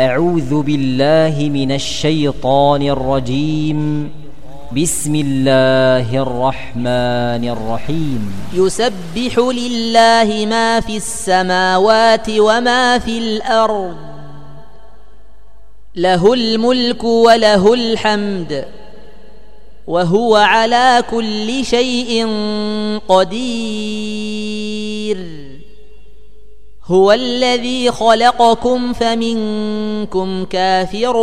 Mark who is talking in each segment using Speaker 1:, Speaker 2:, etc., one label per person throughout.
Speaker 1: أعوذ بالله من الشيطان الرجيم. بسم الله الرحمن الرحيم.
Speaker 2: يسبح لله ما في السماوات وما في الأرض، له الملك وله الحمد، وهو على كل شيء قدير. هو الذي خلقكم فمنكم كافر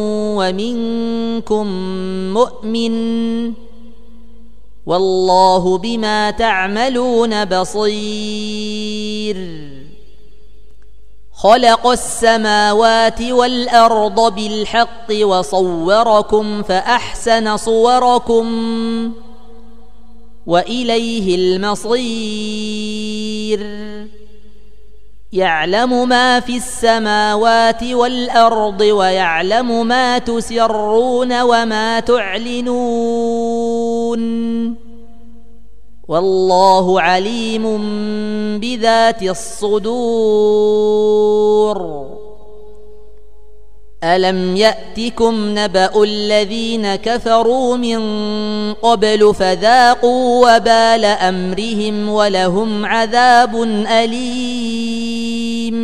Speaker 2: ومنكم مؤمن، والله بما تعملون بصير. خلق السماوات والأرض بالحق وصوركم فأحسن صوركم وإليه المصير. يعلم ما في السماوات والأرض ويعلم ما تسرون وما تعلنون، والله عليم بذات الصدور. ألم يأتكم نبأ الذين كفروا من قبل فذاقوا وبال أمرهم ولهم عذاب أليم.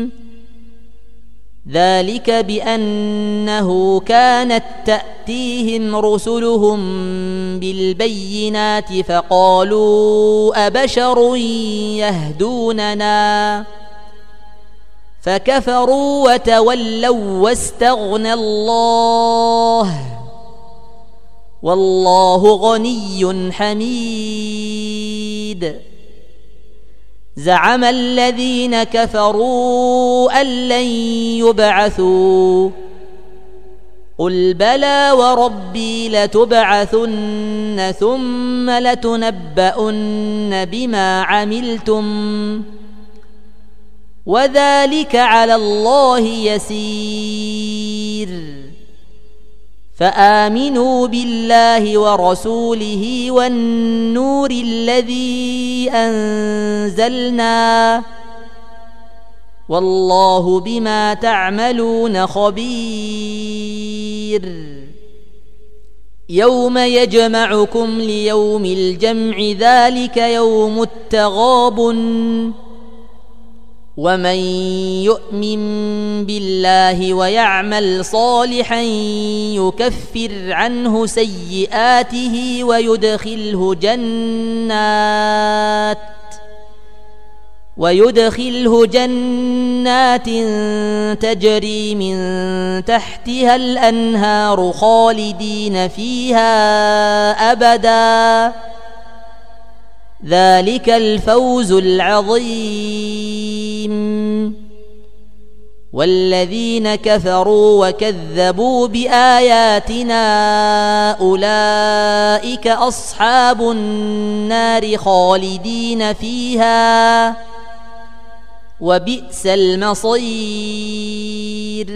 Speaker 2: ذلك بأنه كانت تأتيهم رسلهم بالبينات فقالوا أبشر يهدوننا، فكفروا وتولوا واستغنى الله، والله غني حميد. زعم الذين كفروا أن لن يبعثوا، قل بلى وربي لتبعثن ثم لتنبؤن بما عملتم، وذلك على الله يسير. فآمنوا بالله ورسوله والنور الذي أنزلنا، والله بما تعملون خبير. يوم يجمعكم ليوم الجمع، ذلك يوم التغابن. ومن يؤمن بالله ويعمل صالحا يكفر عنه سيئاته ويدخله جنات تجري من تحتها الأنهار خالدين فيها أبدا، ذلك الفوز العظيم. والذين كفروا وكذبوا بآياتنا أولئك أصحاب النار خالدين فيها، وبئس المصير.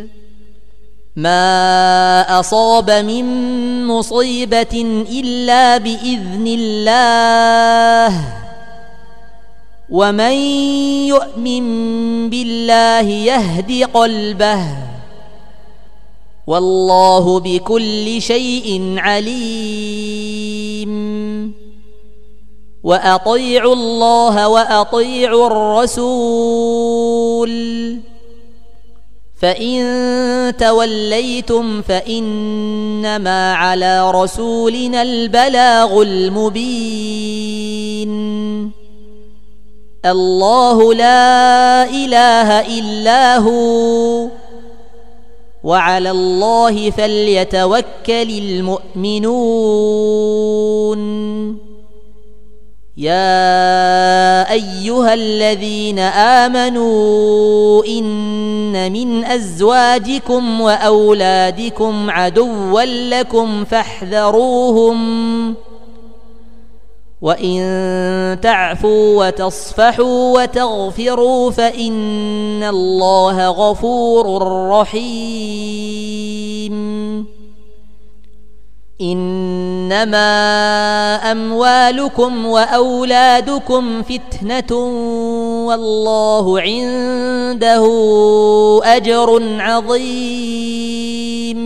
Speaker 2: ما أصاب من مصيبة إلا بإذن الله، ومن يؤمن بالله يهد قلبه، والله بكل شيء عليم. وأطيعوا الله وأطيعوا الرسول، فإن توليتم فإنما على رسولنا البلاغ المبين. الله لا إله إلا هو، وعلى الله فليتوكل المؤمنون. يا أيها الذين آمنوا إن من أزواجكم وأولادكم عدوا لكم فاحذروهم، وإن تعفوا وتصفحوا وتغفروا فإن الله غفور رحيم. إنما أموالكم وأولادكم فتنة والله عنده أجر عظيم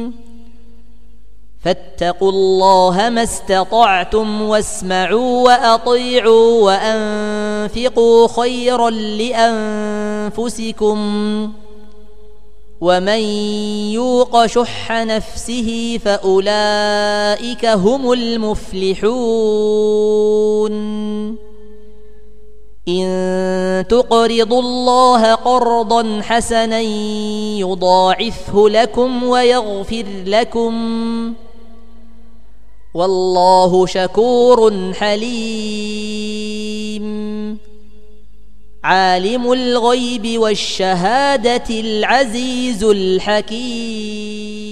Speaker 2: فاتقوا الله ما استطعتم واسمعوا وأطيعوا وأنفقوا خيرا لأنفسكم ومن يوق شح نفسه فأولئك هم المفلحون إن تقرضوا الله قرضا حسنا يضاعفه لكم ويغفر لكم والله شكور حليم عالم الغيب والشهادة العزيز الحكيم